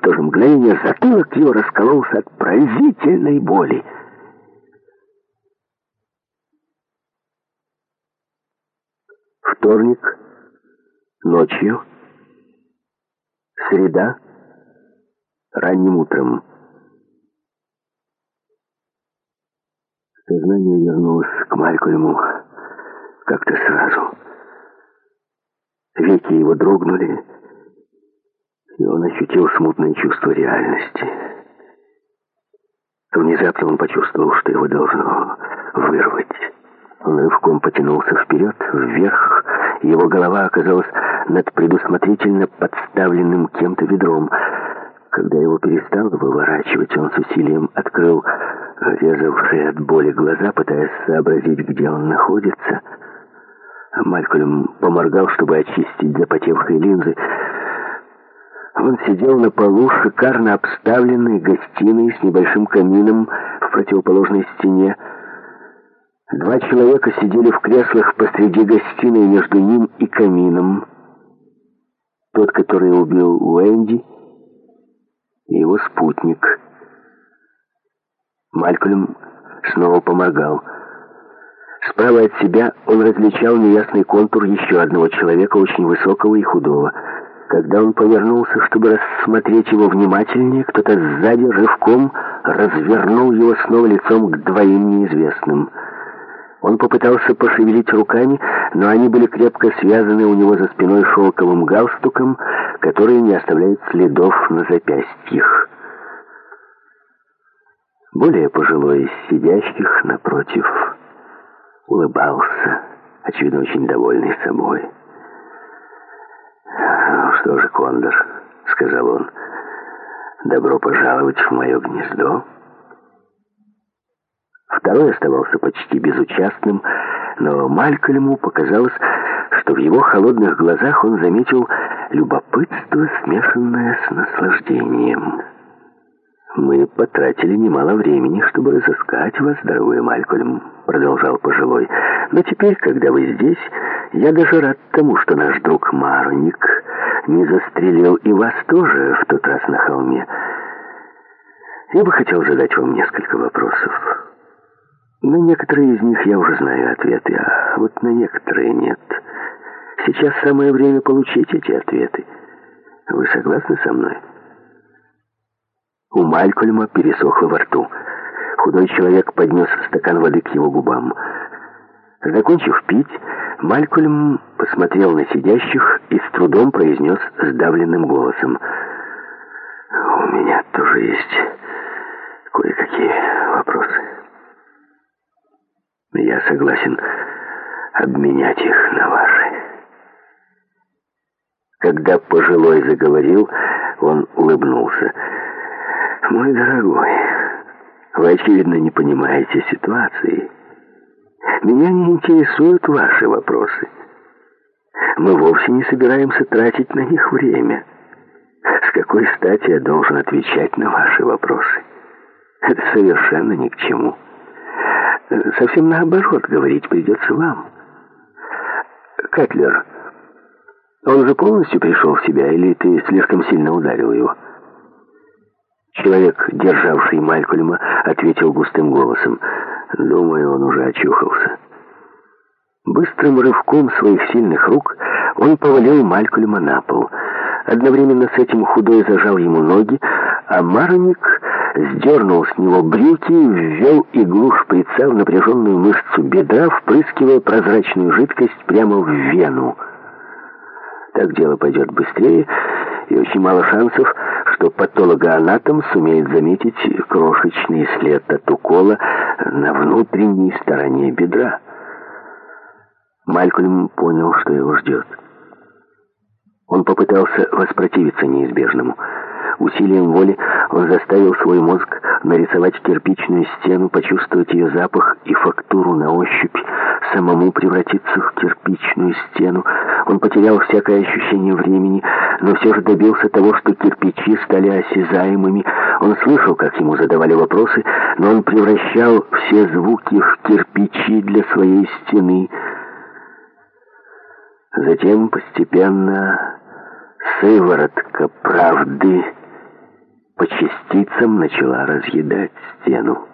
то же мгновение затылок его раскололся от пронзительной боли. Вторник, ночью, среда, ранним утром. Сознание вернулось к Малькольму как-то сразу. Веки его дрогнули, и он ощутил смутное чувство реальности. Внезапно он почувствовал, что его должно вырвать. Он рывком потянулся вперед, вверх, и его голова оказалась над предусмотрительно подставленным кем-то ведром. Когда его перестало выворачивать, он с усилием открыл резавшие от боли глаза, пытаясь сообразить, где он находится. Малькольм поморгал, чтобы очистить запотевшие линзы. Он сидел на полу шикарно обставленной гостиной с небольшим камином в противоположной стене. Два человека сидели в креслах посреди гостиной между ним и камином. Тот, который убил Уэнди, и его спутник. Малькольм снова поморгал. Справа от себя он различал неясный контур еще одного человека, очень высокого и худого. Когда он повернулся, чтобы рассмотреть его внимательнее, кто-то сзади рывком развернул его снова лицом к двоим неизвестным. Он попытался пошевелить руками, но они были крепко связаны у него за спиной шелковым галстуком, который не оставляет следов на запястьях. Более пожилой из сидящих напротив улыбался, очевидно, очень довольный собой. «Ну что же, Кондор», — сказал он, — «добро пожаловать в мое гнездо». Второй оставался почти безучастным, но Малькольму показалось, что в его холодных глазах он заметил любопытство, смешанное с наслаждением. «Мы потратили немало времени, чтобы разыскать вас, дорогой Малькольм», — продолжал пожилой. «Но теперь, когда вы здесь, я даже рад тому, что наш друг Мароник не застрелил и вас тоже в тот раз на холме. Я бы хотел задать вам несколько вопросов. На некоторые из них я уже знаю ответы, а вот на некоторые нет. Сейчас самое время получить эти ответы. Вы согласны со мной?» У Малькольма пересохло во рту. Худой человек поднес стакан воды к его губам. Закончив пить, Малькольм посмотрел на сидящих и с трудом произнес сдавленным голосом: «У меня тоже есть кое-какие вопросы. Я согласен обменять их на ваши». Когда пожилой заговорил, он улыбнулся. «Мой дорогой, вы, очевидно, не понимаете ситуации. Меня не интересуют ваши вопросы. Мы вовсе не собираемся тратить на них время. С какой стати я должен отвечать на ваши вопросы? Это совершенно ни к чему. Совсем наоборот, говорить придется вам. Катлер, он уже полностью пришел в себя, или ты слишком сильно ударил его?» Человек, державший Малькольма, ответил густым голосом: «Думаю, он уже очухался». Быстрым рывком своих сильных рук он повалил Малькольма на пол. Одновременно с этим худой зажал ему ноги, а Мароник сдернул с него брюки и ввел иглу шприца в напряженную мышцу бедра, впрыскивая прозрачную жидкость прямо в вену. Так дело пойдет быстрее, и очень мало шансов, что патологоанатом сумеет заметить крошечный след от укола на внутренней стороне бедра. Малькольм понял, что его ждет. Он попытался воспротивиться неизбежному. Усилием воли он заставил свой мозг нарисовать кирпичную стену, почувствовать ее запах и фактуру на ощупь, самому превратиться в кирпичную стену. Он потерял всякое ощущение времени, но все же добился того, что кирпичи стали осязаемыми. Он слышал, как ему задавали вопросы, но он превращал все звуки в кирпичи для своей стены. Затем постепенно сыворотка правды по частицам начала разъедать стену.